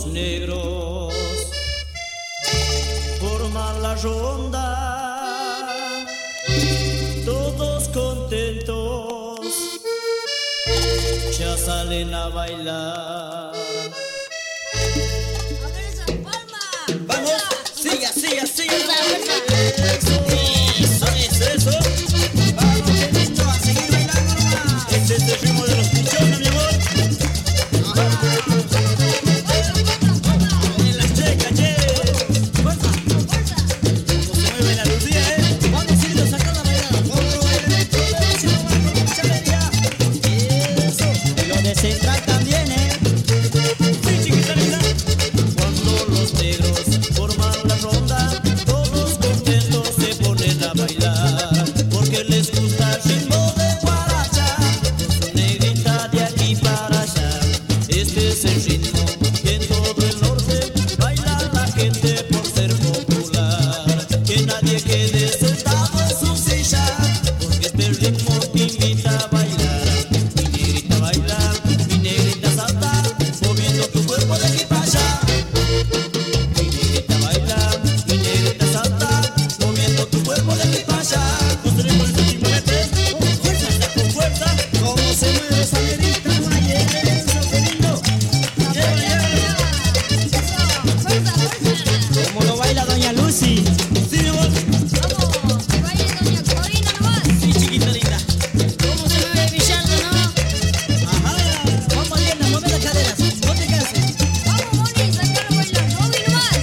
los negros forman la ronda, todos contentos ya salen a bailar. A ver esa palma. Vamos, siga, siga, siga. Fuerza, Eso. Vamos, qué lindo, a seguir bailando nomás. Este es el ritmo de los pichones, mi amor. En las checas, che. Fuerza. Como se mueve la Lucía, Vamos, Cirilo, sacando la bailada. Otro bailecito, si no va con mucha alegría. Eso. Y lo de Central también, Sí, chiquita linda. Cuando los negros forman la ronda, todos contentos se ponen a bailar, porque les gusta el ritmo de guaracha, con su negrita de aquí para allá. Este es el ritmo que en todo el norte baila la gente por ser popular. Que nadie quede sentado en su silla, porque este ritmo te invita a bailar. Mi negrita baila, mi negrita salta, moviendo tu cuerpo de aquí para allá. Mi negrita baila, mi negrita salta, moviendo tu cuerpo de aquí para allá. Con ritmo de timbalete, con fuerza, cómo se mueve esa negrita, eso, qué lindo. Como lo baila doña Lucy. Sí, mi amor. vamos, que baile doña Corina nomás. Sí, chiquita linda. ¿Cómo se mueve Villaldo, no? Ajá. Vamos, Diana, mueve las caderas, no te canses. Vamos, Moni, sacarlo bailando, Bobby nomás.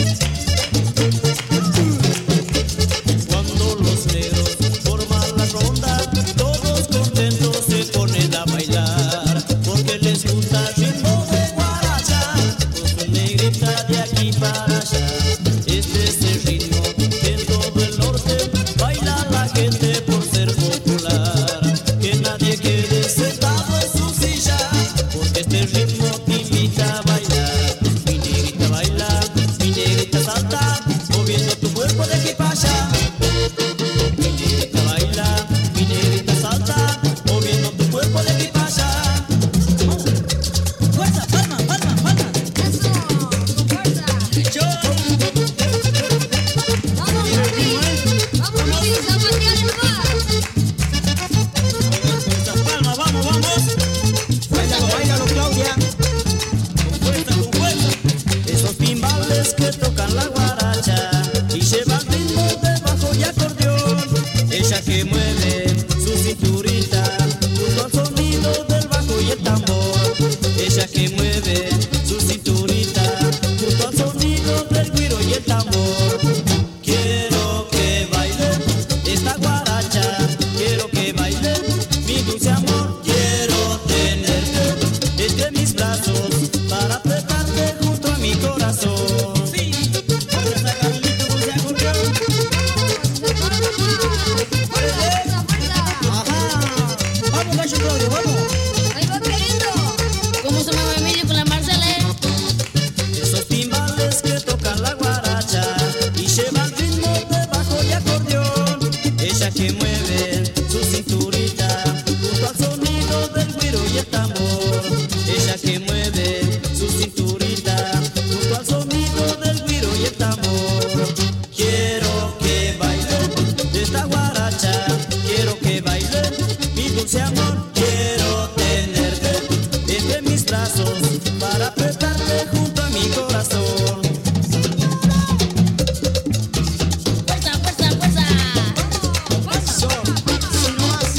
Cuando los negros forman la ronda, todos contentos se ponen a bailar, porque les gusta el ritmo de guaracha, con su negrita de aquí para allá. Este es el ritmo que en todo el norte baila la gente por ser popular. Que nadie quede sentado en su silla, porque este ritmo te invita a bailar. Mi negrita baila, mi negrita salta, moviendo tu cuerpo de aquí para allá. Mi negrita baila, mi negrita salta, moviendo tu cuerpo de aquí para allá. Fuerza, palma, palma, palma. Eso, fuerza. Yo. Vamos, Ruby, zapateale nomás. Esas palmas, vamos, vamos. Báilalo, báilalo, Claudia. Con fuerza. Esos timbales que tocan la guaracha y llevan ritmo de bajo y acordeón. Ella que mueve su cinturita junto al sonido del bajo y el tambor. Ella que mueve su cinturita junto al sonido del güiro y el tambor. Quiero que baile esta guaracha, quiero que baile mi dulce amor. Quiero tenerte entre mis brazos para apretarte junto a mi corazón. Sí, vamos a sacar un dulce acordeón. Fuerza, fuerza. Ajá, vamos, gallo Claudio, vamos. Ahí va queriendo. ¿Cómo se mueve Emilio con la Marcela, Esos timbales que tocan la guaracha y llevan ritmo de bajo y acordeón. Ella que mueve su cinturita junto al sonido del güiro y el tambor. Ella que mueve su cinturita junto al sonido del güiro y el tambor. Quiero que baile esta guaracha, quiero que baile mi dulce amor. Quiero tenerte entre mis brazos para apretarte junto a mi corazón. Fuerza, fuerza, fuerza. Eso, así nomás.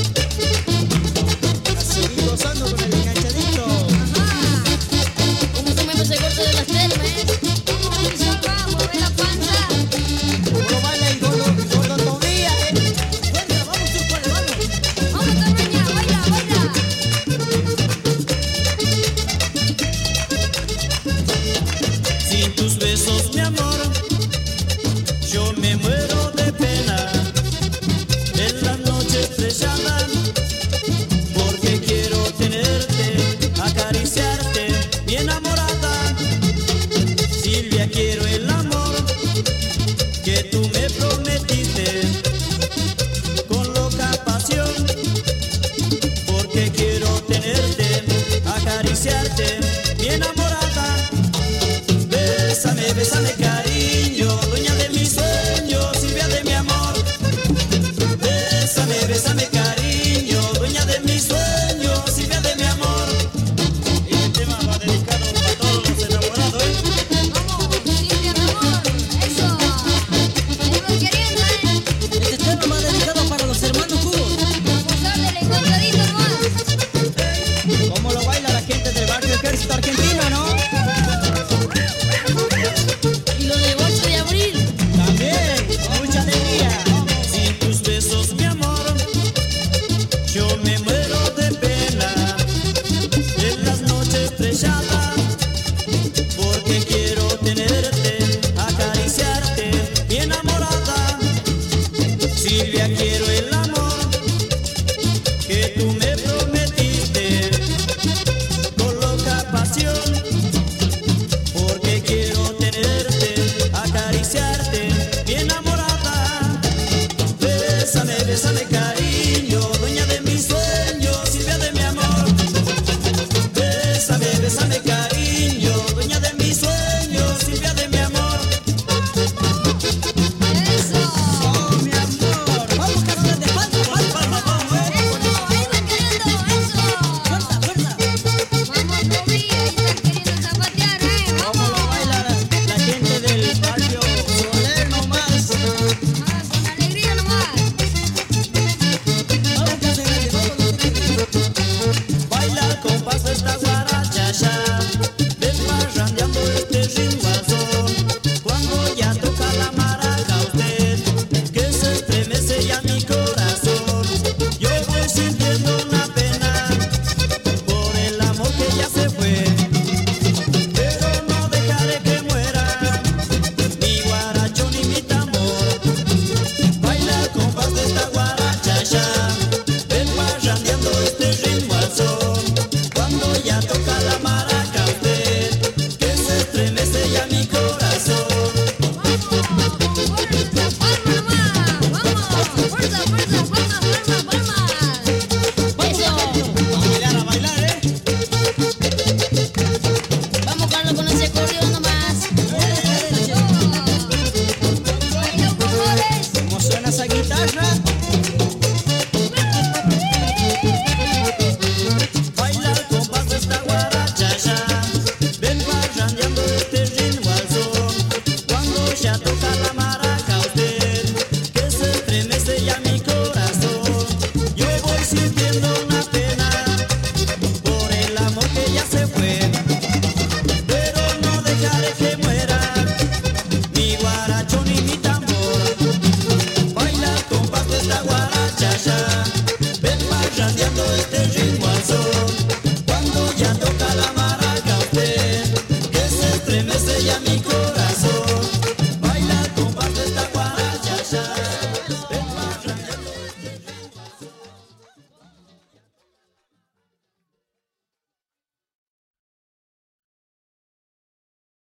A seguir gozando con el enganchadito. ¿Cómo se mueve ese corte de las termas, Vamos, Bizarra, mueve la panza. Como lo baila el gordo Tobía, Fuerza, vamos, Chupale, vamos. Vamos, Carmeña, baila, baila. baila al compás de esta guaracha ya.